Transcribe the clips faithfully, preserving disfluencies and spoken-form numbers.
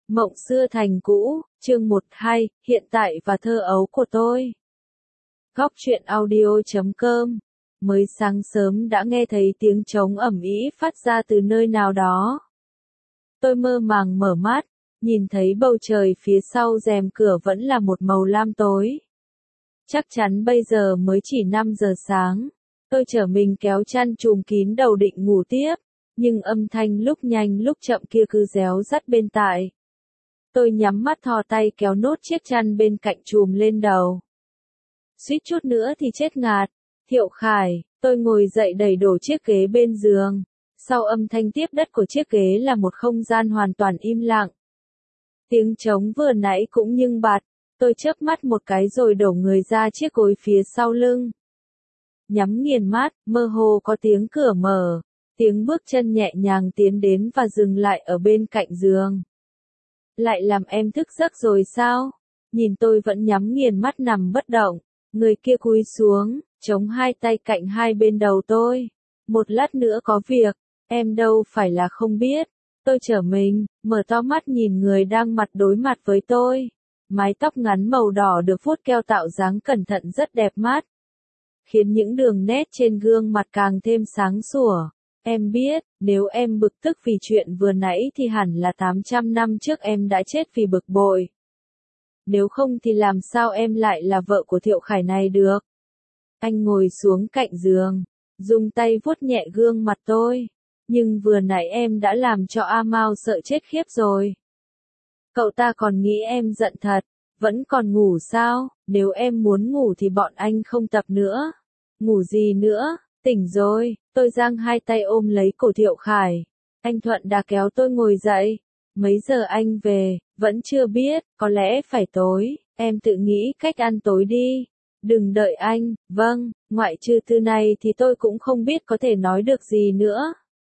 Mộng xưa thành cũ, chương một hai, hiện tại và thơ ấu của tôi. Góc truyện audio chấm com. Mới sáng sớm đã nghe thấy tiếng trống ầm ĩ phát ra từ nơi nào đó. Tôi mơ màng mở mắt, nhìn thấy bầu trời phía sau rèm cửa vẫn là một màu lam tối. Chắc chắn bây giờ mới chỉ năm giờ sáng. Tôi trở mình kéo chăn trùm kín đầu định ngủ tiếp, nhưng âm thanh lúc nhanh lúc chậm kia cứ réo rắt bên tai. Tôi nhắm mắt thò tay kéo nốt chiếc chăn bên cạnh trùm lên đầu. Suýt chút nữa thì chết ngạt. Thiệu Khải, tôi ngồi dậy đẩy đổ chiếc ghế bên giường. Sau âm thanh tiếp đất của chiếc ghế là một không gian hoàn toàn im lặng. Tiếng trống vừa nãy cũng nhưng bạt. Tôi chớp mắt một cái rồi đổ người ra chiếc gối phía sau lưng. Nhắm nghiền mắt, mơ hồ có tiếng cửa mở. Tiếng bước chân nhẹ nhàng tiến đến và dừng lại ở bên cạnh giường. Lại làm em thức giấc rồi sao? Nhìn tôi vẫn nhắm nghiền mắt nằm bất động. Người kia cúi xuống, chống hai tay cạnh hai bên đầu tôi. Một lát nữa có việc, em đâu phải là không biết. Tôi trở mình, mở to mắt nhìn người đang mặt đối mặt với tôi. Mái tóc ngắn màu đỏ được vuốt keo tạo dáng cẩn thận rất đẹp mắt. Khiến những đường nét trên gương mặt càng thêm sáng sủa. Em biết, nếu em bực tức vì chuyện vừa nãy thì hẳn là tám trăm năm trước em đã chết vì bực bội. Nếu không thì làm sao em lại là vợ của Thiệu Khải này được? Anh ngồi xuống cạnh giường, dùng tay vuốt nhẹ gương mặt tôi. Nhưng vừa nãy em đã làm cho A Mao sợ chết khiếp rồi. Cậu ta còn nghĩ em giận thật, vẫn còn ngủ sao? Nếu em muốn ngủ thì bọn anh không tập nữa. Ngủ gì nữa? Tỉnh rồi. Tôi giang hai tay ôm lấy cổ Thiệu Khải. Anh Thuận đã kéo tôi ngồi dậy. Mấy giờ anh về? Vẫn chưa biết, có lẽ phải tối. Em tự nghĩ cách ăn tối đi. Đừng đợi anh. Vâng, ngoại trừ từ này thì tôi cũng không biết có thể nói được gì nữa.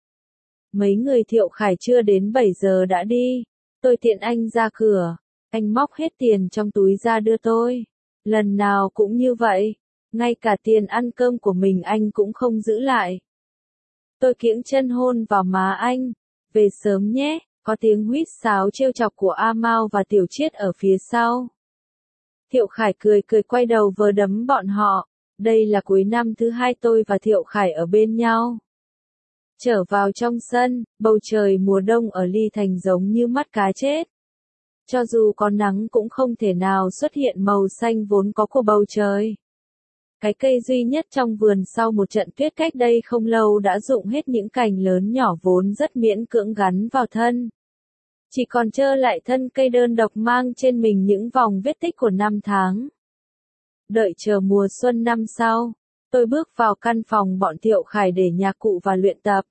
Mấy người Thiệu Khải chưa đến bảy giờ đã đi. Tôi tiện anh ra cửa. Anh móc hết tiền trong túi ra đưa tôi. Lần nào cũng như vậy. Ngay cả tiền ăn cơm của mình anh cũng không giữ lại. Tôi kiễng chân hôn vào má anh. Về sớm nhé. Có tiếng huýt sáo trêu chọc của A Mao và Tiểu Chiết ở phía sau. Thiệu Khải cười cười quay đầu vờ đấm bọn họ. Đây là cuối năm thứ hai tôi và Thiệu Khải ở bên nhau. Trở vào trong sân, bầu trời mùa đông ở Ly Thành giống như mắt cá chết. Cho dù có nắng cũng không thể nào xuất hiện màu xanh vốn có của bầu trời. Cái cây duy nhất trong vườn sau một trận tuyết cách đây không lâu đã rụng hết những cành lớn nhỏ vốn rất miễn cưỡng gắn vào thân. Chỉ còn trơ lại thân cây đơn độc mang trên mình những vòng vết tích của năm tháng. Đợi chờ mùa xuân năm sau, tôi bước vào căn phòng bọn Thiệu Khải để nhạc cụ và luyện tập.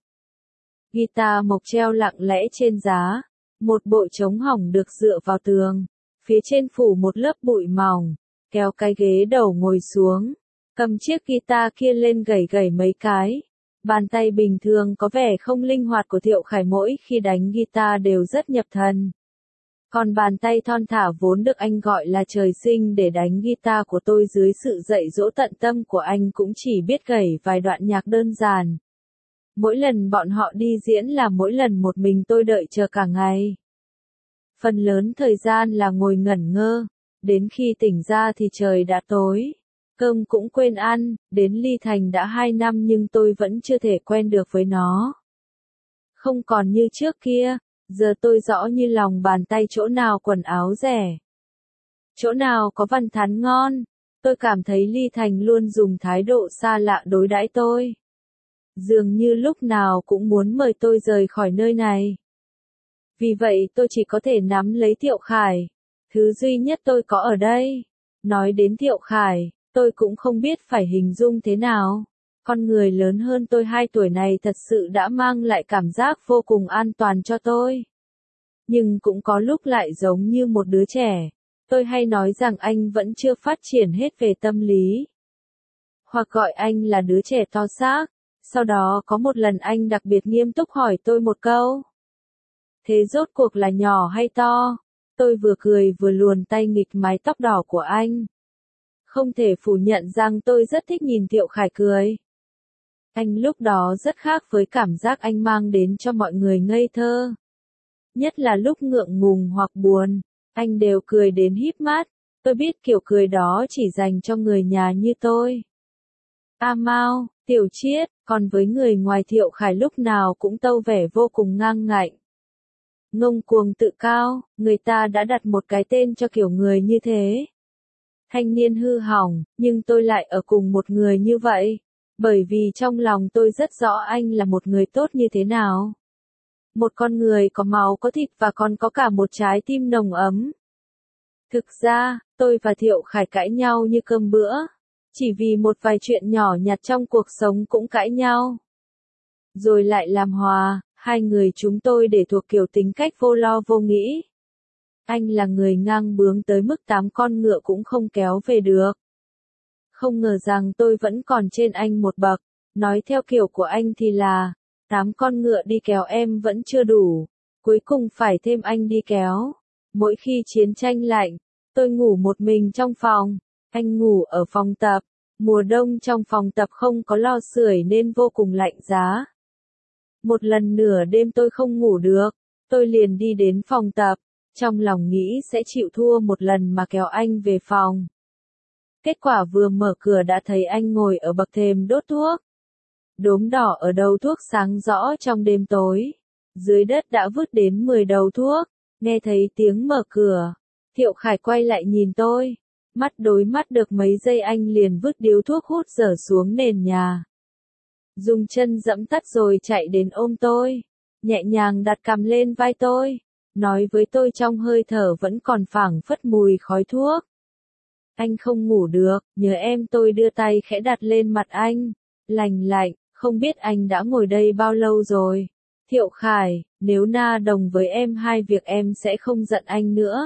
Guitar mộc treo lặng lẽ trên giá, một bộ trống hỏng được dựa vào tường, phía trên phủ một lớp bụi mỏng, kéo cái ghế đầu ngồi xuống. Cầm chiếc guitar kia lên gảy gảy mấy cái. Bàn tay bình thường có vẻ không linh hoạt của Thiệu Khải mỗi khi đánh guitar đều rất nhập thần. Còn bàn tay thon thả vốn được anh gọi là trời sinh để đánh guitar của tôi dưới sự dạy dỗ tận tâm của anh cũng chỉ biết gảy vài đoạn nhạc đơn giản. Mỗi lần bọn họ đi diễn là mỗi lần một mình tôi đợi chờ cả ngày. Phần lớn thời gian là ngồi ngẩn ngơ. Đến khi tỉnh ra thì trời đã tối. Cơm cũng quên ăn, đến Ly Thành đã hai năm nhưng tôi vẫn chưa thể quen được với nó. Không còn như trước kia, giờ tôi rõ như lòng bàn tay chỗ nào quần áo rẻ. Chỗ nào có văn thán ngon, tôi cảm thấy Ly Thành luôn dùng thái độ xa lạ đối đãi tôi. Dường như lúc nào cũng muốn mời tôi rời khỏi nơi này. Vì vậy tôi chỉ có thể nắm lấy Thiệu Khải. Thứ duy nhất tôi có ở đây. Nói đến Thiệu Khải, tôi cũng không biết phải hình dung thế nào. Con người lớn hơn tôi hai tuổi này thật sự đã mang lại cảm giác vô cùng an toàn cho tôi. Nhưng cũng có lúc lại giống như một đứa trẻ. Tôi hay nói rằng anh vẫn chưa phát triển hết về tâm lý. Hoặc gọi anh là đứa trẻ to xác. Sau đó có một lần anh đặc biệt nghiêm túc hỏi tôi một câu. Thế rốt cuộc là nhỏ hay to? Tôi vừa cười vừa luồn tay nghịch mái tóc đỏ của anh. Không thể phủ nhận rằng tôi rất thích nhìn Thiệu Khải cười. Anh lúc đó rất khác với cảm giác anh mang đến cho mọi người ngây thơ. Nhất là lúc ngượng ngùng hoặc buồn, anh đều cười đến híp mắt. Tôi biết kiểu cười đó chỉ dành cho người nhà như tôi. A Mao, Tiểu Chiết, còn với người ngoài Thiệu Khải lúc nào cũng tâu vẻ vô cùng ngang ngạnh. Ngông cuồng tự cao, người ta đã đặt một cái tên cho kiểu người như thế. Thanh niên hư hỏng, nhưng tôi lại ở cùng một người như vậy. Bởi vì trong lòng tôi rất rõ anh là một người tốt như thế nào. Một con người có máu có thịt và còn có cả một trái tim nồng ấm. Thực ra, tôi và Thiệu Khải cãi nhau như cơm bữa. Chỉ vì một vài chuyện nhỏ nhặt trong cuộc sống cũng cãi nhau. Rồi lại làm hòa, hai người chúng tôi để thuộc kiểu tính cách vô lo vô nghĩ. Anh là người ngang bướng tới mức tám con ngựa cũng không kéo về được. Không ngờ rằng tôi vẫn còn trên anh một bậc. Nói theo kiểu của anh thì là, tám con ngựa đi kéo em vẫn chưa đủ. Cuối cùng phải thêm anh đi kéo. Mỗi khi chiến tranh lạnh, tôi ngủ một mình trong phòng. Anh ngủ ở phòng tập. Mùa đông trong phòng tập không có lò sưởi nên vô cùng lạnh giá. Một lần nửa đêm tôi không ngủ được. Tôi liền đi đến phòng tập. Trong lòng nghĩ sẽ chịu thua một lần mà kéo anh về phòng. Kết quả vừa mở cửa đã thấy anh ngồi ở bậc thềm đốt thuốc. Đốm đỏ ở đầu thuốc sáng rõ trong đêm tối. Dưới đất đã vứt đến mười đầu thuốc. Nghe thấy tiếng mở cửa. Thiệu Khải quay lại nhìn tôi. Mắt đối mắt được mấy giây anh liền vứt điếu thuốc hút dở xuống nền nhà. Dùng chân dẫm tắt rồi chạy đến ôm tôi. Nhẹ nhàng đặt cằm lên vai tôi. Nói với tôi trong hơi thở vẫn còn phảng phất mùi khói thuốc. Anh không ngủ được, nhớ em. Tôi đưa tay khẽ đặt lên mặt anh. Lành lạnh, không biết anh đã ngồi đây bao lâu rồi. Thiệu Khải, nếu na đồng với em hai việc em sẽ không giận anh nữa.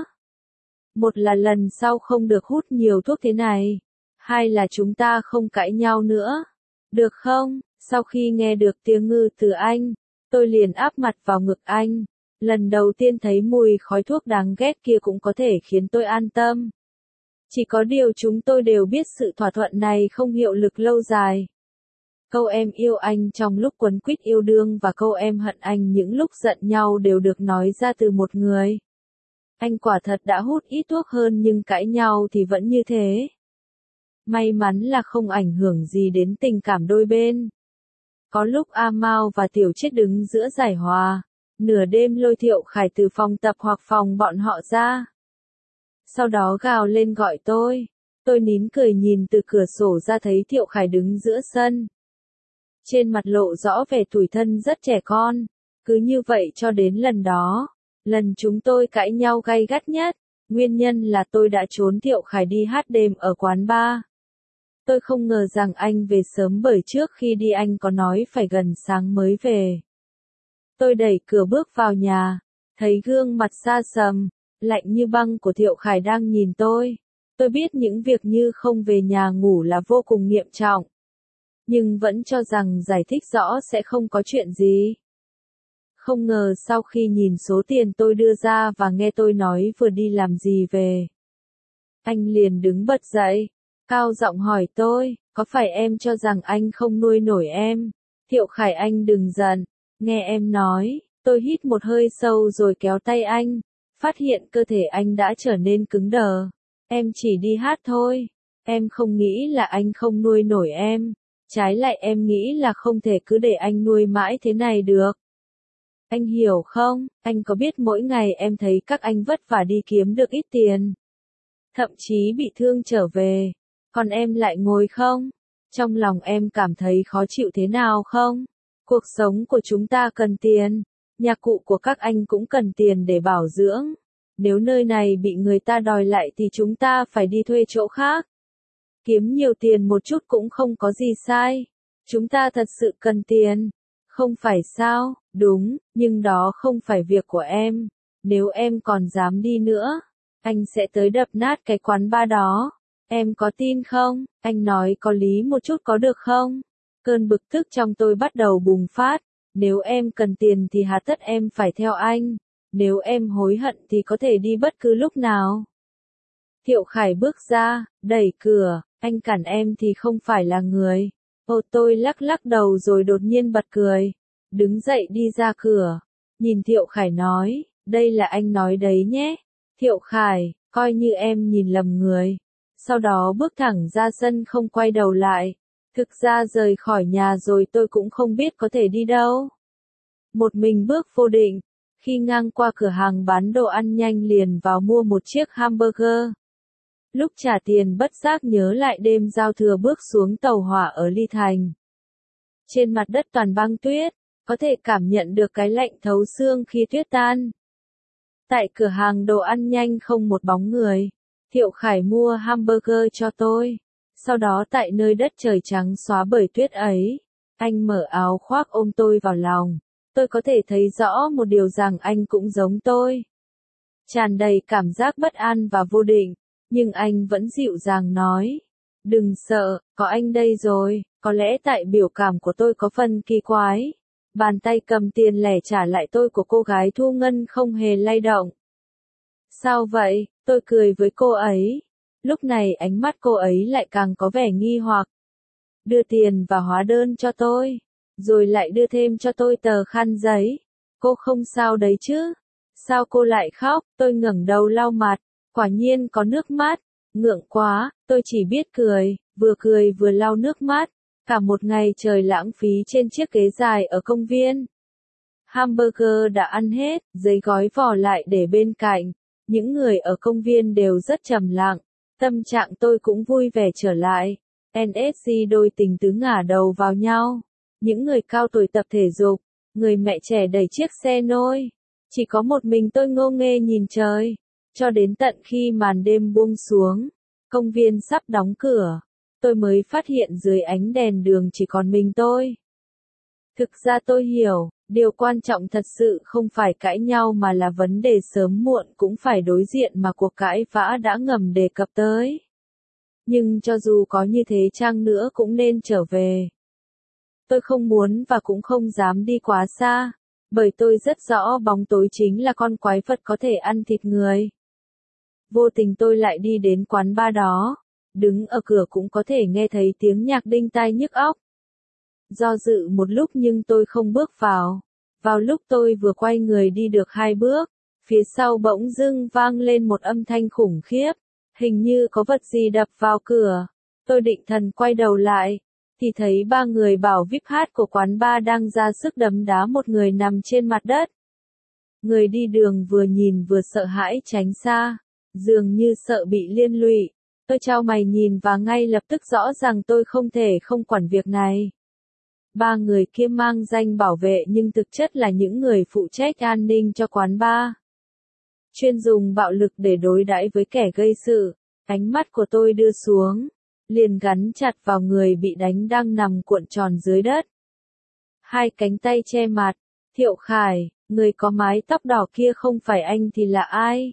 Một là lần sau không được hút nhiều thuốc thế này. Hai là chúng ta không cãi nhau nữa. Được không? Sau khi nghe được tiếng ngư từ anh, tôi liền áp mặt vào ngực anh. Lần đầu tiên thấy mùi khói thuốc đáng ghét kia cũng có thể khiến tôi an tâm. Chỉ có điều chúng tôi đều biết sự thỏa thuận này không hiệu lực lâu dài. Câu em yêu anh trong lúc quấn quýt yêu đương và câu em hận anh những lúc giận nhau đều được nói ra từ một người. Anh quả thật đã hút ít thuốc hơn nhưng cãi nhau thì vẫn như thế. May mắn là không ảnh hưởng gì đến tình cảm đôi bên. Có lúc A Mao và Tiểu Chiết đứng giữa giảng hòa. Nửa đêm lôi Thiệu Khải từ phòng tập hoặc phòng bọn họ ra. Sau đó gào lên gọi tôi. Tôi nín cười nhìn từ cửa sổ ra thấy Thiệu Khải đứng giữa sân. Trên mặt lộ rõ vẻ tủi thân rất trẻ con. Cứ như vậy cho đến lần đó. Lần chúng tôi cãi nhau gay gắt nhất. Nguyên nhân là tôi đã trốn Thiệu Khải đi hát đêm ở quán bar. Tôi không ngờ rằng anh về sớm bởi trước khi đi anh có nói phải gần sáng mới về. Tôi đẩy cửa bước vào nhà. Thấy gương mặt xa sầm, lạnh như băng của Thiệu Khải đang nhìn tôi. Tôi biết những việc như không về nhà ngủ là vô cùng nghiêm trọng. Nhưng vẫn cho rằng giải thích rõ sẽ không có chuyện gì. Không ngờ sau khi nhìn số tiền tôi đưa ra và nghe tôi nói vừa đi làm gì về. Anh liền đứng bật dậy, cao giọng hỏi tôi, có phải em cho rằng anh không nuôi nổi em? Thiệu Khải anh đừng giận, nghe em nói. Tôi hít một hơi sâu rồi kéo tay anh, phát hiện cơ thể anh đã trở nên cứng đờ. Em chỉ đi hát thôi, em không nghĩ là anh không nuôi nổi em. Trái lại em nghĩ là không thể cứ để anh nuôi mãi thế này được. Anh hiểu không, anh có biết mỗi ngày em thấy các anh vất vả đi kiếm được ít tiền. Thậm chí bị thương trở về. Còn em lại ngồi không? Trong lòng em cảm thấy khó chịu thế nào không? Cuộc sống của chúng ta cần tiền. Nhạc cụ của các anh cũng cần tiền để bảo dưỡng. Nếu nơi này bị người ta đòi lại thì chúng ta phải đi thuê chỗ khác. Kiếm nhiều tiền một chút cũng không có gì sai. Chúng ta thật sự cần tiền. Không phải sao? Đúng, nhưng đó không phải việc của em. Nếu em còn dám đi nữa, anh sẽ tới đập nát cái quán bar đó. Em có tin không? Anh nói có lý một chút có được không? Cơn bực tức trong tôi bắt đầu bùng phát. Nếu em cần tiền thì hà tất em phải theo anh. Nếu em hối hận thì có thể đi bất cứ lúc nào. Thiệu Khải bước ra, đẩy cửa, anh cản em thì không phải là người. Ô tôi lắc lắc đầu rồi đột nhiên bật cười. Đứng dậy đi ra cửa. Nhìn Thiệu Khải nói, Đây là anh nói đấy nhé. Thiệu Khải, coi như em nhìn lầm người. Sau đó bước thẳng ra sân không quay đầu lại. Thực ra rời khỏi nhà rồi tôi cũng không biết có thể đi đâu. Một mình bước vô định. Khi ngang qua cửa hàng bán đồ ăn nhanh liền vào mua một chiếc hamburger. Lúc trả tiền bất giác nhớ lại đêm giao thừa bước xuống tàu hỏa ở Ly Thành. Trên mặt đất toàn băng tuyết, có thể cảm nhận được cái lạnh thấu xương khi tuyết tan. Tại cửa hàng đồ ăn nhanh không một bóng người. Thiệu Khải mua hamburger cho tôi. Sau đó tại nơi đất trời trắng xóa bởi tuyết ấy, anh mở áo khoác ôm tôi vào lòng. Tôi có thể thấy rõ một điều rằng anh cũng giống tôi. Tràn đầy cảm giác bất an và vô định, nhưng anh vẫn dịu dàng nói. Đừng sợ, có anh đây rồi. Có lẽ tại biểu cảm của tôi có phần kỳ quái. Bàn tay cầm tiền lẻ trả lại tôi của cô gái thu ngân không hề lay động. Sao vậy? Tôi cười với cô ấy. Lúc này ánh mắt cô ấy lại càng có vẻ nghi hoặc. Đưa tiền và hóa đơn cho tôi. Rồi lại đưa thêm cho tôi tờ khăn giấy. Cô không sao đấy chứ? Sao cô lại khóc? Tôi ngẩng đầu lau mặt. Quả nhiên có nước mắt. Ngượng quá, tôi chỉ biết cười, vừa cười vừa lau nước mắt. Cả một ngày trời lãng phí trên chiếc ghế dài ở công viên. Hamburger đã ăn hết, giấy gói vỏ lại để bên cạnh. Những người ở công viên đều rất trầm lặng. Tâm trạng tôi cũng vui vẻ trở lại. en ét giê đôi tình tứ ngả đầu vào nhau. Những người cao tuổi tập thể dục. Người mẹ trẻ đẩy chiếc xe nôi. Chỉ có một mình tôi ngô nghê nhìn trời. Cho đến tận khi màn đêm buông xuống. Công viên sắp đóng cửa. Tôi mới phát hiện dưới ánh đèn đường chỉ còn mình tôi. Thực ra tôi hiểu, điều quan trọng thật sự không phải cãi nhau mà là vấn đề sớm muộn cũng phải đối diện mà cuộc cãi vã đã ngầm đề cập tới. Nhưng cho dù có như thế chăng nữa cũng nên trở về. Tôi không muốn và cũng không dám đi quá xa, bởi tôi rất rõ bóng tối chính là con quái vật có thể ăn thịt người. Vô tình tôi lại đi đến quán bar đó. Đứng ở cửa cũng có thể nghe thấy tiếng nhạc đinh tai nhức óc. Do dự một lúc nhưng tôi không bước vào. Vào lúc tôi vừa quay người đi được hai bước, phía sau bỗng dưng vang lên một âm thanh khủng khiếp. Hình như có vật gì đập vào cửa. Tôi định thần quay đầu lại, thì thấy ba người bảo víp hát của quán bar đang ra sức đấm đá một người nằm trên mặt đất. Người đi đường vừa nhìn vừa sợ hãi tránh xa, dường như sợ bị liên lụy. Tôi chau mày nhìn và ngay lập tức rõ ràng tôi không thể không quản việc này. Ba người kia mang danh bảo vệ nhưng thực chất là những người phụ trách an ninh cho quán bar. Chuyên dùng bạo lực để đối đãi với kẻ gây sự. Ánh mắt của tôi đưa xuống, liền gắn chặt vào người bị đánh đang nằm cuộn tròn dưới đất. Hai cánh tay che mặt. Thiệu Khải, người có mái tóc đỏ kia không phải anh thì là ai?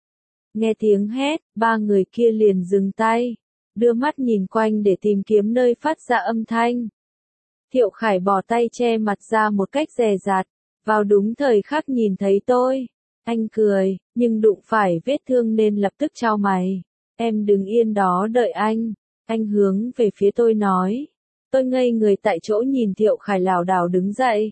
Nghe tiếng hét, ba người kia liền dừng tay, đưa mắt nhìn quanh để tìm kiếm nơi phát ra âm thanh. Thiệu Khải bỏ tay che mặt ra một cách dè dặt, vào đúng thời khắc nhìn thấy tôi. Anh cười, nhưng đụng phải vết thương nên lập tức chau mày. Em đứng yên đó đợi anh. Anh hướng về phía tôi nói. Tôi ngây người tại chỗ nhìn Thiệu Khải lảo đảo đứng dậy.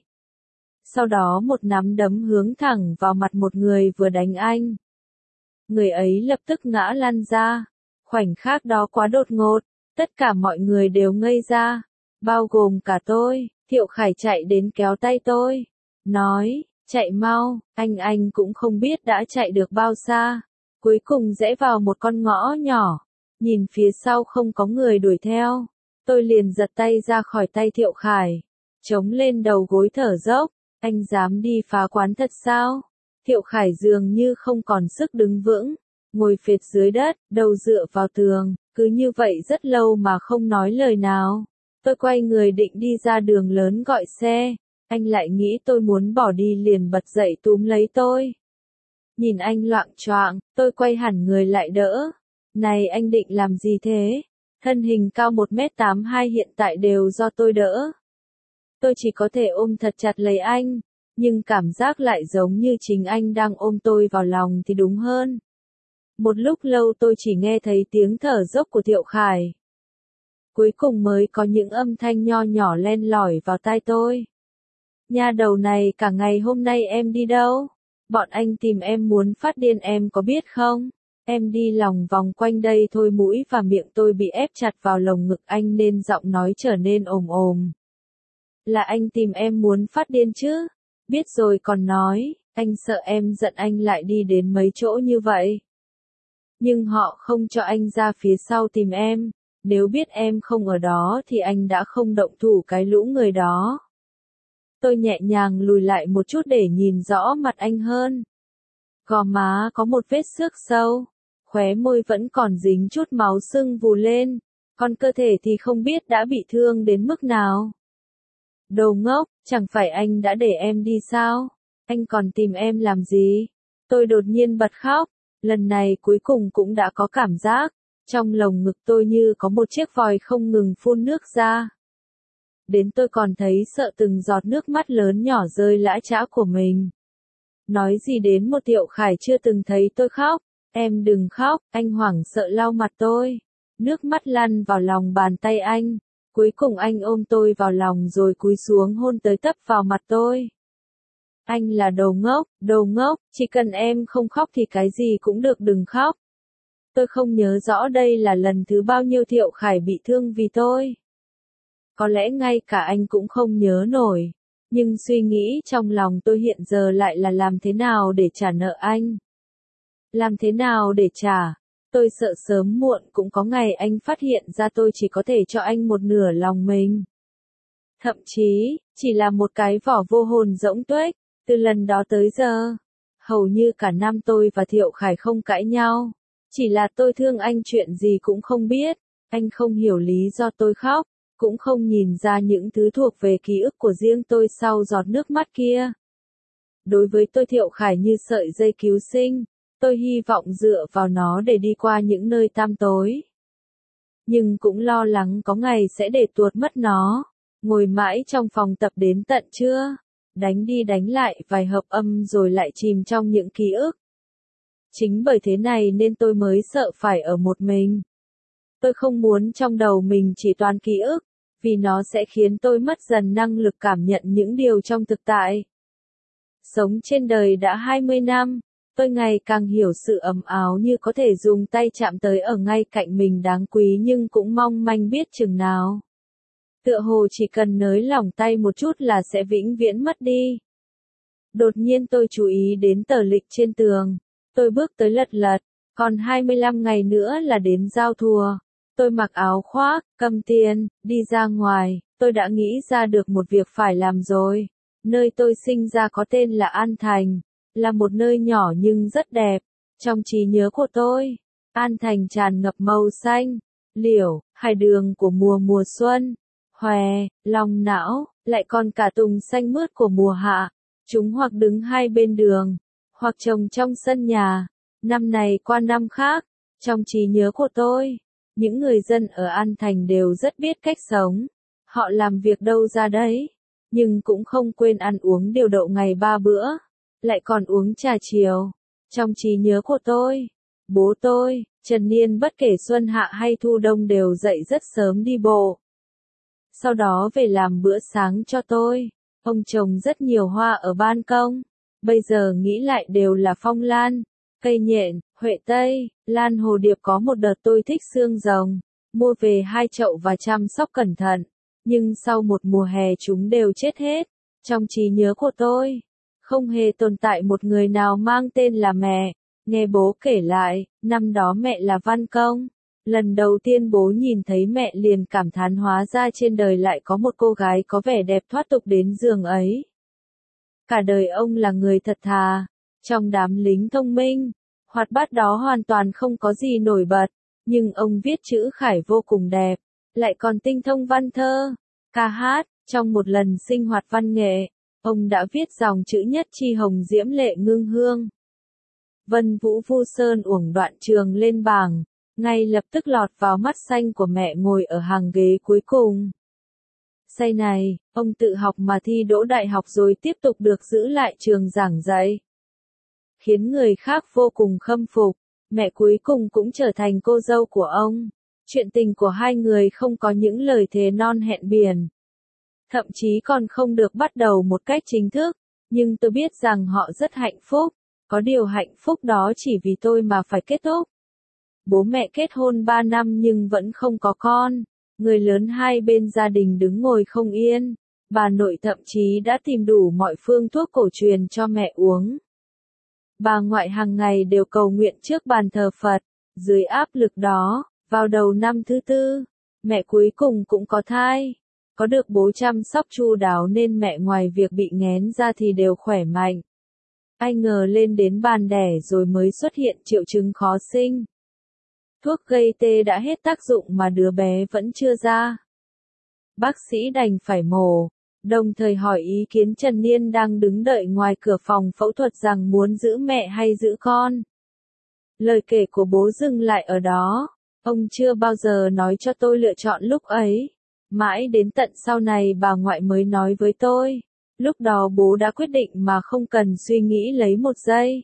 Sau đó một nắm đấm hướng thẳng vào mặt một người vừa đánh anh. Người ấy lập tức ngã lăn ra. Khoảnh khắc đó quá đột ngột, tất cả mọi người đều ngây ra, bao gồm cả tôi. Thiệu Khải chạy đến kéo tay tôi, nói, chạy mau. Anh anh cũng không biết đã chạy được bao xa. Cuối cùng rẽ vào một con ngõ nhỏ, nhìn phía sau không có người đuổi theo. Tôi liền giật tay ra khỏi tay Thiệu Khải, chống lên đầu gối thở dốc. Anh dám đi phá quán thật sao? Thiệu Khải dường như không còn sức đứng vững, ngồi phệt dưới đất, đầu dựa vào tường, cứ như vậy rất lâu mà không nói lời nào. Tôi quay người định đi ra đường lớn gọi xe, anh lại nghĩ tôi muốn bỏ đi liền bật dậy túm lấy tôi. Nhìn anh loạng choạng, tôi quay hẳn người lại đỡ. Này anh định làm gì thế? Thân hình cao một mét tám mươi hai hiện tại đều do tôi đỡ. Tôi chỉ có thể ôm thật chặt lấy anh, nhưng cảm giác lại giống như chính anh đang ôm tôi vào lòng thì đúng hơn. Một lúc lâu tôi chỉ nghe thấy tiếng thở dốc của Thiệu Khải. Cuối cùng mới có những âm thanh nho nhỏ len lỏi vào tai tôi. Nha đầu này, cả ngày hôm nay em đi đâu? Bọn anh tìm em muốn phát điên em có biết không? Em đi lòng vòng quanh đây thôi, mũi và miệng tôi bị ép chặt vào lồng ngực anh nên giọng nói trở nên ồm ồm. Là anh tìm em muốn phát điên chứ? Biết rồi còn nói, anh sợ em giận anh lại đi đến mấy chỗ như vậy. Nhưng họ không cho anh ra phía sau tìm em, nếu biết em không ở đó thì anh đã không động thủ cái lũ người đó. Tôi nhẹ nhàng lùi lại một chút để nhìn rõ mặt anh hơn. Gò má có một vết xước sâu, khóe môi vẫn còn dính chút máu sưng vù lên, còn cơ thể thì không biết đã bị thương đến mức nào. Đồ ngốc, chẳng phải anh đã để em đi sao? Anh còn tìm em làm gì? Tôi đột nhiên bật khóc, lần này cuối cùng cũng đã có cảm giác, trong lồng ngực tôi như có một chiếc vòi không ngừng phun nước ra. Đến tôi còn thấy sợ từng giọt nước mắt lớn nhỏ rơi lã chã của mình. Nói gì đến một Thiệu Khải chưa từng thấy tôi khóc, em đừng khóc, anh hoảng sợ lau mặt tôi. Nước mắt lăn vào lòng bàn tay anh, cuối cùng anh ôm tôi vào lòng rồi cúi xuống hôn tới tấp vào mặt tôi. Anh là đồ ngốc, đồ ngốc, chỉ cần em không khóc thì cái gì cũng được, đừng khóc. Tôi không nhớ rõ đây là lần thứ bao nhiêu Thiệu Khải bị thương vì tôi. Có lẽ ngay cả anh cũng không nhớ nổi. Nhưng suy nghĩ trong lòng tôi hiện giờ lại là làm thế nào để trả nợ anh. Làm thế nào để trả. Tôi sợ sớm muộn cũng có ngày anh phát hiện ra tôi chỉ có thể cho anh một nửa lòng mình. Thậm chí, chỉ là một cái vỏ vô hồn rỗng tuếch. Từ lần đó tới giờ, hầu như cả năm tôi và Thiệu Khải không cãi nhau. Chỉ là tôi thương anh chuyện gì cũng không biết. Anh không hiểu lý do tôi khóc, cũng không nhìn ra những thứ thuộc về ký ức của riêng tôi sau giọt nước mắt kia. Đối với tôi Thiệu Khải như sợi dây cứu sinh, tôi hy vọng dựa vào nó để đi qua những nơi tăm tối. Nhưng cũng lo lắng có ngày sẽ để tuột mất nó, ngồi mãi trong phòng tập đến tận trưa, đánh đi đánh lại vài hợp âm rồi lại chìm trong những ký ức. Chính bởi thế này nên tôi mới sợ phải ở một mình. Tôi không muốn trong đầu mình chỉ toàn ký ức, vì nó sẽ khiến tôi mất dần năng lực cảm nhận những điều trong thực tại. Sống trên đời đã hai mươi năm, tôi ngày càng hiểu sự ấm áo như có thể dùng tay chạm tới ở ngay cạnh mình đáng quý nhưng cũng mong manh biết chừng nào. Tựa hồ chỉ cần nới lỏng tay một chút là sẽ vĩnh viễn mất đi. Đột nhiên tôi chú ý đến tờ lịch trên tường. Tôi bước tới lật lật, còn hai mươi lăm ngày nữa là đến giao thùa. Tôi mặc áo khoác, cầm tiền, đi ra ngoài, tôi đã nghĩ ra được một việc phải làm rồi. Nơi tôi sinh ra có tên là An Thành, là một nơi nhỏ nhưng rất đẹp. Trong trí nhớ của tôi, An Thành tràn ngập màu xanh, liễu, hải đường của mùa mùa xuân, hòe, lòng não, lại còn cả tùng xanh mướt của mùa hạ. Chúng hoặc đứng hai bên đường, hoặc trồng trong sân nhà, năm này qua năm khác. Trong trí nhớ của tôi, những người dân ở An Thành đều rất biết cách sống. Họ làm việc đâu ra đấy, nhưng cũng không quên ăn uống điều độ ngày ba bữa, lại còn uống trà chiều. Trong trí nhớ của tôi, bố tôi, Trần Niên bất kể xuân hạ hay thu đông đều dậy rất sớm đi bộ. Sau đó về làm bữa sáng cho tôi. Ông trồng rất nhiều hoa ở ban công. Bây giờ nghĩ lại đều là phong lan, cây nhện, huệ tây, lan hồ điệp. Có một đợt tôi thích xương rồng, mua về hai chậu và chăm sóc cẩn thận. Nhưng sau một mùa hè chúng đều chết hết. Trong trí nhớ của tôi, không hề tồn tại một người nào mang tên là mẹ. Nghe bố kể lại, năm đó mẹ là văn công. Lần đầu tiên bố nhìn thấy mẹ liền cảm thán hóa ra trên đời lại có một cô gái có vẻ đẹp thoát tục đến giường ấy. Cả đời ông là người thật thà, trong đám lính thông minh, hoạt bát đó hoàn toàn không có gì nổi bật, nhưng ông viết chữ Khải vô cùng đẹp, lại còn tinh thông văn thơ, ca hát. Trong một lần sinh hoạt văn nghệ, ông đã viết dòng chữ nhất chi hồng diễm lệ ngưng hương. Vân vũ vu sơn uổng đoạn trường lên bảng. Ngay lập tức lọt vào mắt xanh của mẹ ngồi ở hàng ghế cuối cùng. Say này, ông tự học mà thi đỗ đại học rồi tiếp tục được giữ lại trường giảng dạy. Khiến người khác vô cùng khâm phục, mẹ cuối cùng cũng trở thành cô dâu của ông. Chuyện tình của hai người không có những lời thề non hẹn biển. Thậm chí còn không được bắt đầu một cách chính thức, nhưng tôi biết rằng họ rất hạnh phúc. Có điều hạnh phúc đó chỉ vì tôi mà phải kết thúc. Bố mẹ kết hôn ba năm nhưng vẫn không có con. Người lớn hai bên gia đình đứng ngồi không yên. Bà nội thậm chí đã tìm đủ mọi phương thuốc cổ truyền cho mẹ uống. Bà ngoại hàng ngày đều cầu nguyện trước bàn thờ Phật. Dưới áp lực đó, vào đầu năm thứ tư, mẹ cuối cùng cũng có thai. Có được bố chăm sóc chu đáo nên mẹ ngoài việc bị nghén ra thì đều khỏe mạnh. Ai ngờ lên đến bàn đẻ rồi mới xuất hiện triệu chứng khó sinh. Thuốc gây tê đã hết tác dụng mà đứa bé vẫn chưa ra. Bác sĩ đành phải mổ, đồng thời hỏi ý kiến Trần Niên đang đứng đợi ngoài cửa phòng phẫu thuật rằng muốn giữ mẹ hay giữ con. Lời kể của bố dừng lại ở đó, ông chưa bao giờ nói cho tôi lựa chọn lúc ấy. Mãi đến tận sau này bà ngoại mới nói với tôi. Lúc đó bố đã quyết định mà không cần suy nghĩ lấy một giây.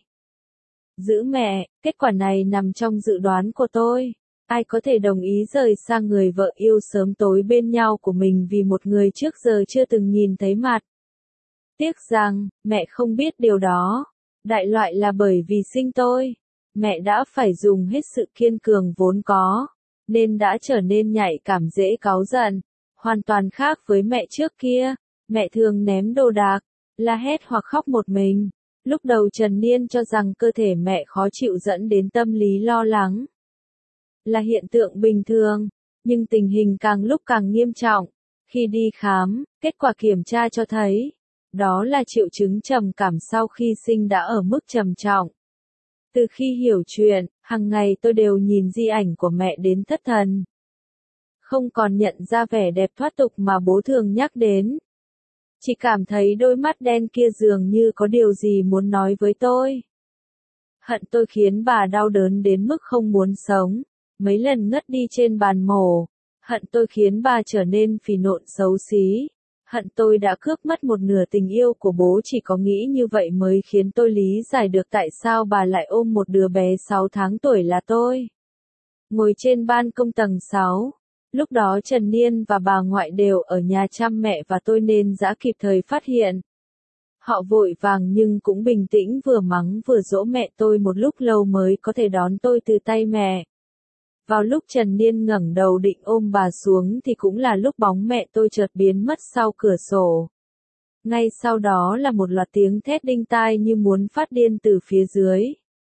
Giữ mẹ, kết quả này nằm trong dự đoán của tôi. Ai có thể đồng ý rời xa người vợ yêu sớm tối bên nhau của mình vì một người trước giờ chưa từng nhìn thấy mặt. Tiếc rằng, mẹ không biết điều đó. Đại loại là bởi vì sinh tôi, mẹ đã phải dùng hết sự kiên cường vốn có, nên đã trở nên nhạy cảm dễ cáu giận. Hoàn toàn khác với mẹ trước kia, mẹ thường ném đồ đạc, la hét hoặc khóc một mình. Lúc đầu Trần Niên cho rằng cơ thể mẹ khó chịu dẫn đến tâm lý lo lắng. Là hiện tượng bình thường, nhưng tình hình càng lúc càng nghiêm trọng. Khi đi khám, kết quả kiểm tra cho thấy, đó là triệu chứng trầm cảm sau khi sinh đã ở mức trầm trọng. Từ khi hiểu chuyện, hàng ngày tôi đều nhìn di ảnh của mẹ đến thất thần. Không còn nhận ra vẻ đẹp thoát tục mà bố thường nhắc đến. Chỉ cảm thấy đôi mắt đen kia dường như có điều gì muốn nói với tôi. Hận tôi khiến bà đau đớn đến mức không muốn sống, mấy lần ngất đi trên bàn mổ. Hận tôi khiến bà trở nên phì nộn xấu xí. Hận tôi đã cướp mất một nửa tình yêu của bố, chỉ có nghĩ như vậy mới khiến tôi lý giải được tại sao bà lại ôm một đứa bé sáu tháng tuổi là tôi. Ngồi trên ban công tầng sáu. Lúc đó Trần Niên và bà ngoại đều ở nhà chăm mẹ và tôi nên đã kịp thời phát hiện. Họ vội vàng nhưng cũng bình tĩnh vừa mắng vừa dỗ mẹ tôi một lúc lâu mới có thể đón tôi từ tay mẹ. Vào lúc Trần Niên ngẩng đầu định ôm bà xuống thì cũng là lúc bóng mẹ tôi chợt biến mất sau cửa sổ. Ngay sau đó là một loạt tiếng thét đinh tai như muốn phát điên từ phía dưới.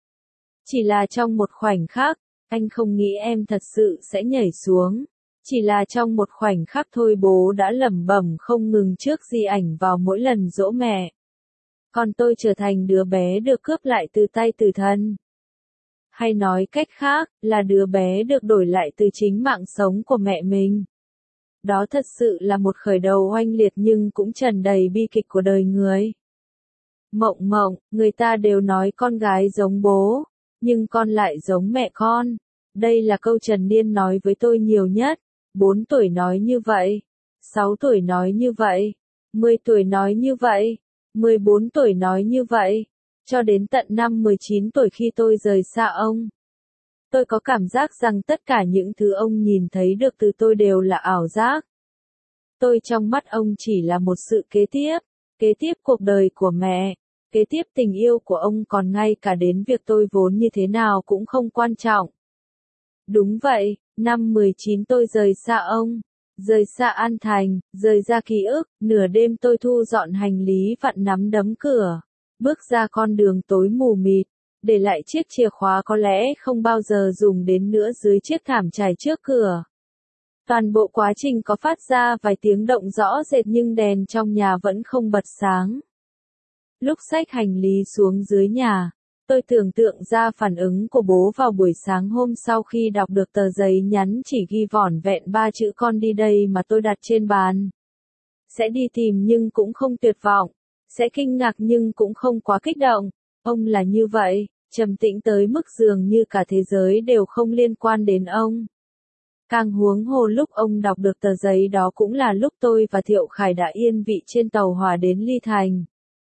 Chỉ là trong một khoảnh khắc, anh không nghĩ em thật sự sẽ nhảy xuống. Chỉ là trong một khoảnh khắc thôi bố đã lẩm bẩm không ngừng trước di ảnh vào mỗi lần dỗ mẹ. Còn tôi trở thành đứa bé được cướp lại từ tay tử thần. Hay nói cách khác, là đứa bé được đổi lại từ chính mạng sống của mẹ mình. Đó thật sự là một khởi đầu oanh liệt nhưng cũng tràn đầy bi kịch của đời người. Mộng mộng, người ta đều nói con gái giống bố, nhưng con lại giống mẹ con. Đây là câu Trần Niên nói với tôi nhiều nhất. Bốn tuổi nói như vậy, sáu tuổi nói như vậy, mười tuổi nói như vậy, mười bốn tuổi nói như vậy, cho đến tận năm mười chín tuổi khi tôi rời xa ông. Tôi có cảm giác rằng tất cả những thứ ông nhìn thấy được từ tôi đều là ảo giác. Tôi trong mắt ông chỉ là một sự kế tiếp, kế tiếp cuộc đời của mẹ, kế tiếp tình yêu của ông, còn ngay cả đến việc tôi vốn như thế nào cũng không quan trọng. Đúng vậy, năm mười chín tôi rời xa ông, rời xa An Thành, rời ra ký ức, nửa đêm tôi thu dọn hành lý vặn nắm đấm cửa, bước ra con đường tối mù mịt, để lại chiếc chìa khóa có lẽ không bao giờ dùng đến nữa dưới chiếc thảm trải trước cửa. Toàn bộ quá trình có phát ra vài tiếng động rõ rệt nhưng đèn trong nhà vẫn không bật sáng. Lúc xách hành lý xuống dưới nhà, tôi tưởng tượng ra phản ứng của bố vào buổi sáng hôm sau khi đọc được tờ giấy nhắn chỉ ghi vỏn vẹn ba chữ con đi đây mà tôi đặt trên bàn. Sẽ đi tìm nhưng cũng không tuyệt vọng, sẽ kinh ngạc nhưng cũng không quá kích động. Ông là như vậy, trầm tĩnh tới mức dường như cả thế giới đều không liên quan đến ông. Càng huống hồ lúc ông đọc được tờ giấy đó cũng là lúc tôi và Thiệu Khải đã yên vị trên tàu hỏa đến Ly Thành.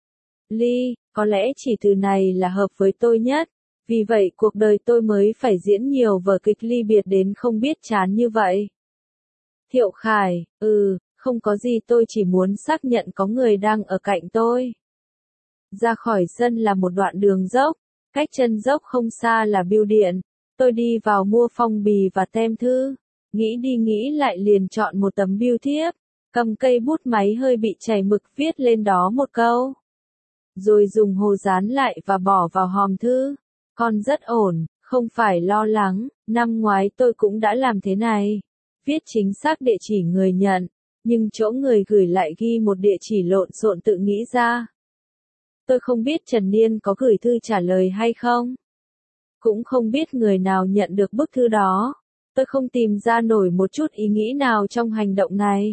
Ly, có lẽ chỉ từ này là hợp với tôi nhất, vì vậy cuộc đời tôi mới phải diễn nhiều vở kịch ly biệt đến không biết chán như vậy. Thiệu Khải, ừ, không có gì, tôi chỉ muốn xác nhận có người đang ở cạnh tôi. Ra khỏi sân là một đoạn đường dốc, cách chân dốc không xa là bưu điện. Tôi đi vào mua phong bì và tem thư, nghĩ đi nghĩ lại liền chọn một tấm bưu thiếp, cầm cây bút máy hơi bị chảy mực viết lên đó một câu. Rồi dùng hồ dán lại và bỏ vào hòm thư. Con rất ổn, không phải lo lắng, năm ngoái tôi cũng đã làm thế này. Viết chính xác địa chỉ người nhận, nhưng chỗ người gửi lại ghi một địa chỉ lộn xộn tự nghĩ ra. Tôi không biết Trần Niên có gửi thư trả lời hay không. Cũng không biết người nào nhận được bức thư đó. Tôi không tìm ra nổi một chút ý nghĩ nào trong hành động này.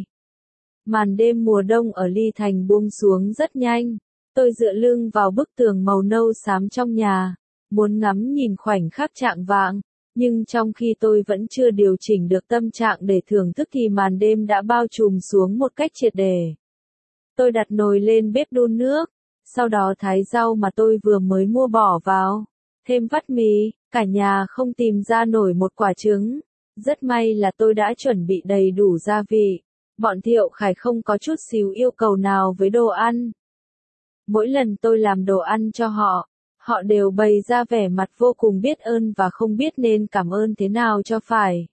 Màn đêm mùa đông ở Ly Thành buông xuống rất nhanh. Tôi dựa lưng vào bức tường màu nâu xám trong nhà, muốn ngắm nhìn khoảnh khắc chạng vạng, nhưng trong khi tôi vẫn chưa điều chỉnh được tâm trạng để thưởng thức thì màn đêm đã bao trùm xuống một cách triệt để. Tôi đặt nồi lên bếp đun nước, sau đó thái rau mà tôi vừa mới mua bỏ vào, thêm vắt mì, cả nhà không tìm ra nổi một quả trứng. Rất may là tôi đã chuẩn bị đầy đủ gia vị. Bọn Thiệu Khải không có chút xíu yêu cầu nào với đồ ăn. Mỗi lần tôi làm đồ ăn cho họ, họ đều bày ra vẻ mặt vô cùng biết ơn và không biết nên cảm ơn thế nào cho phải.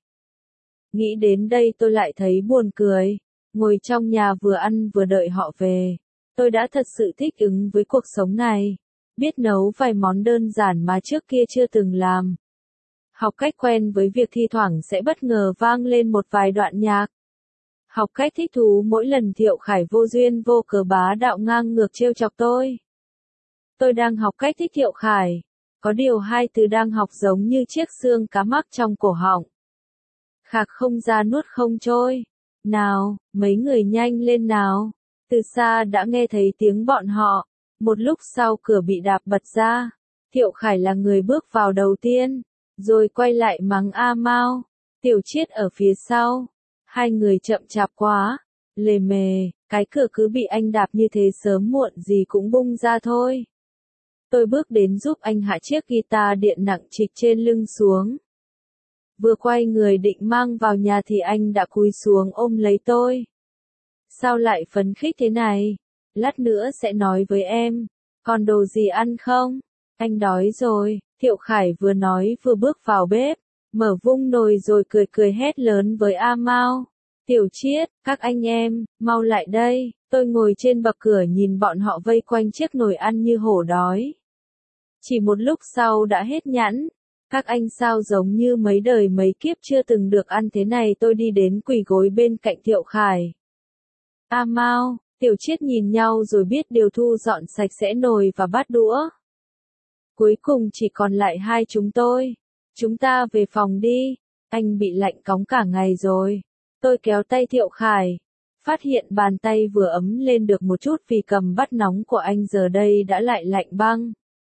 Nghĩ đến đây tôi lại thấy buồn cười, ngồi trong nhà vừa ăn vừa đợi họ về. Tôi đã thật sự thích ứng với cuộc sống này, biết nấu vài món đơn giản mà trước kia chưa từng làm. Học cách quen với việc thi thoảng sẽ bất ngờ vang lên một vài đoạn nhạc. Học cách thích thú mỗi lần Thiệu Khải vô duyên vô cớ bá đạo ngang ngược trêu chọc tôi. Tôi đang học cách thích Thiệu Khải. Có điều hai từ đang học giống như chiếc xương cá mắc trong cổ họng. Khạc không ra nuốt không trôi. Nào, mấy người nhanh lên nào. Từ xa đã nghe thấy tiếng bọn họ. Một lúc sau cửa bị đạp bật ra. Thiệu Khải là người bước vào đầu tiên. Rồi quay lại mắng A Mao. Tiểu Chiết ở phía sau. Hai người chậm chạp quá. Lề mề, cái cửa cứ bị anh đạp như thế sớm muộn gì cũng bung ra thôi. Tôi bước đến giúp anh hạ chiếc guitar điện nặng trịch trên lưng xuống. Vừa quay người định mang vào nhà thì anh đã cúi xuống ôm lấy tôi. Sao lại phấn khích thế này? Lát nữa sẽ nói với em. Còn đồ gì ăn không? Anh đói rồi. Thiệu Khải vừa nói vừa bước vào bếp, mở vung nồi rồi cười cười hét lớn với A Mao. Tiểu Chiết, các anh em, mau lại đây. Tôi ngồi trên bậc cửa nhìn bọn họ vây quanh chiếc nồi ăn như hổ đói. Chỉ một lúc sau đã hết nhãn. Các anh sao giống như mấy đời mấy kiếp chưa từng được ăn thế này. Tôi đi đến quỳ gối bên cạnh Thiệu Khải. A Mao, Tiểu Chiết nhìn nhau rồi biết điều thu dọn sạch sẽ nồi và bát đũa. Cuối cùng chỉ còn lại hai chúng tôi. Chúng ta về phòng đi. Anh bị lạnh cóng cả ngày rồi. Tôi kéo tay Thiệu Khải. Phát hiện bàn tay vừa ấm lên được một chút vì cầm bát nóng của anh giờ đây đã lại lạnh băng.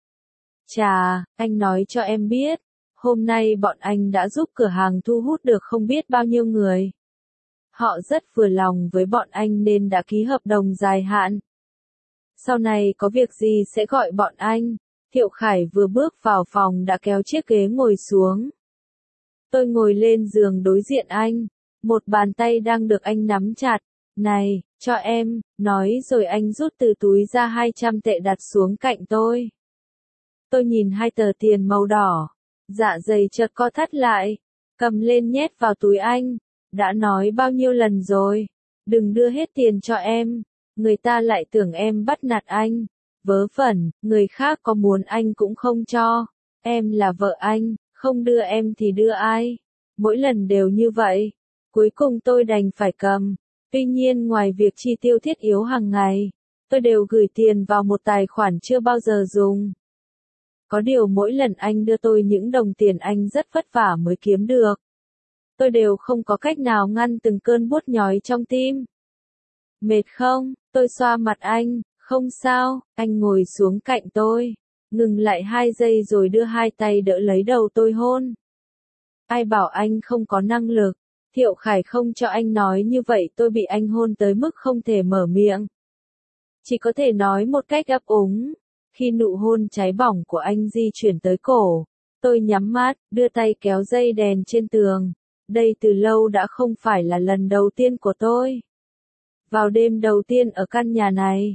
Chà, anh nói cho em biết. Hôm nay bọn anh đã giúp cửa hàng thu hút được không biết bao nhiêu người. Họ rất vừa lòng với bọn anh nên đã ký hợp đồng dài hạn. Sau này có việc gì sẽ gọi bọn anh. Thiệu Khải vừa bước vào phòng đã kéo chiếc ghế ngồi xuống. Tôi ngồi lên giường đối diện anh. Một bàn tay đang được anh nắm chặt. Này, cho em, nói rồi anh rút từ túi ra hai trăm tệ đặt xuống cạnh tôi. Tôi nhìn hai tờ tiền màu đỏ. Dạ dày chợt co thắt lại. Cầm lên nhét vào túi anh. Đã nói bao nhiêu lần rồi. Đừng đưa hết tiền cho em. Người ta lại tưởng em bắt nạt anh. Vớ vẩn, người khác có muốn anh cũng không cho. Em là vợ anh, không đưa em thì đưa ai. Mỗi lần đều như vậy. Cuối cùng tôi đành phải cầm. Tuy nhiên ngoài việc chi tiêu thiết yếu hàng ngày, tôi đều gửi tiền vào một tài khoản chưa bao giờ dùng. Có điều mỗi lần anh đưa tôi những đồng tiền anh rất vất vả mới kiếm được. Tôi đều không có cách nào ngăn từng cơn buốt nhói trong tim. Mệt không? Tôi xoa mặt anh. Không sao, anh ngồi xuống cạnh tôi. Ngừng lại hai giây rồi đưa hai tay đỡ lấy đầu tôi hôn. Ai bảo anh không có năng lực. Thiệu Khải không cho anh nói như vậy, tôi bị anh hôn tới mức không thể mở miệng. Chỉ có thể nói một cách ấp úng. Khi nụ hôn cháy bỏng của anh di chuyển tới cổ, tôi nhắm mắt, đưa tay kéo dây đèn trên tường. Đây từ lâu đã không phải là lần đầu tiên của tôi. Vào đêm đầu tiên ở căn nhà này,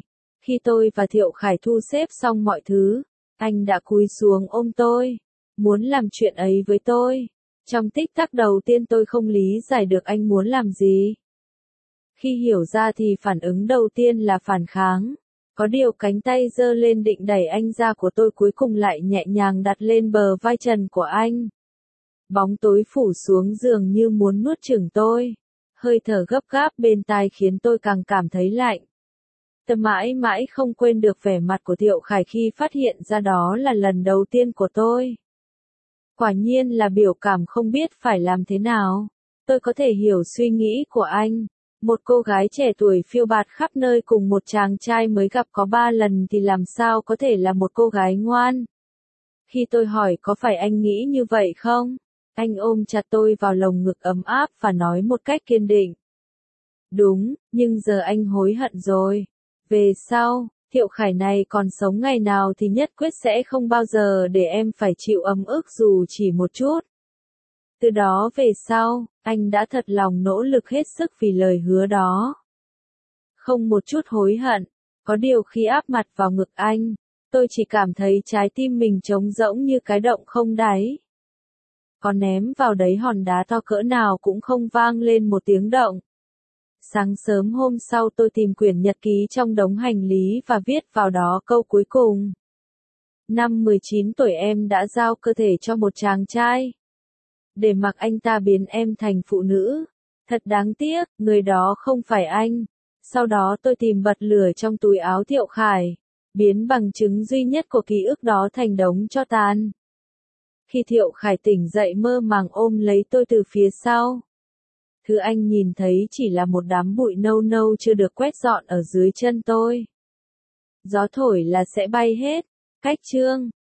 Khi tôi và Thiệu Khải thu xếp xong mọi thứ, anh đã cúi xuống ôm tôi, muốn làm chuyện ấy với tôi. Trong tích tắc đầu tiên tôi không lý giải được anh muốn làm gì. Khi hiểu ra thì phản ứng đầu tiên là phản kháng. Có điều cánh tay giơ lên định đẩy anh ra của tôi cuối cùng lại nhẹ nhàng đặt lên bờ vai trần của anh. Bóng tối phủ xuống giường như muốn nuốt chửng tôi. Hơi thở gấp gáp bên tai khiến tôi càng cảm thấy lạnh. Tôi mãi mãi không quên được vẻ mặt của Thiệu Khải khi phát hiện ra đó là lần đầu tiên của tôi. Quả nhiên là biểu cảm không biết phải làm thế nào. Tôi có thể hiểu suy nghĩ của anh. Một cô gái trẻ tuổi phiêu bạt khắp nơi cùng một chàng trai mới gặp có ba lần thì làm sao có thể là một cô gái ngoan. Khi tôi hỏi có phải anh nghĩ như vậy không? Anh ôm chặt tôi vào lồng ngực ấm áp và nói một cách kiên định. Đúng, nhưng giờ anh hối hận rồi. Về sau, Thiệu Khải này còn sống ngày nào thì nhất quyết sẽ không bao giờ để em phải chịu ấm ức dù chỉ một chút. Từ đó về sau, anh đã thật lòng nỗ lực hết sức vì lời hứa đó. Không một chút hối hận, có điều khi áp mặt vào ngực anh, tôi chỉ cảm thấy trái tim mình trống rỗng như cái động không đáy. Có ném vào đấy hòn đá to cỡ nào cũng không vang lên một tiếng động. Sáng sớm hôm sau tôi tìm quyển nhật ký trong đống hành lý và viết vào đó câu cuối cùng. Năm mười chín tuổi em đã giao cơ thể cho một chàng trai. Để mặc anh ta biến em thành phụ nữ. Thật đáng tiếc, người đó không phải anh. Sau đó tôi tìm bật lửa trong túi áo Thiệu Khải, biến bằng chứng duy nhất của ký ức đó thành đống tro tàn. Khi Thiệu Khải tỉnh dậy mơ màng ôm lấy tôi từ phía sau. Thứ anh nhìn thấy chỉ là một đám bụi nâu nâu chưa được quét dọn ở dưới chân tôi. Gió thổi là sẽ bay hết. Cách chương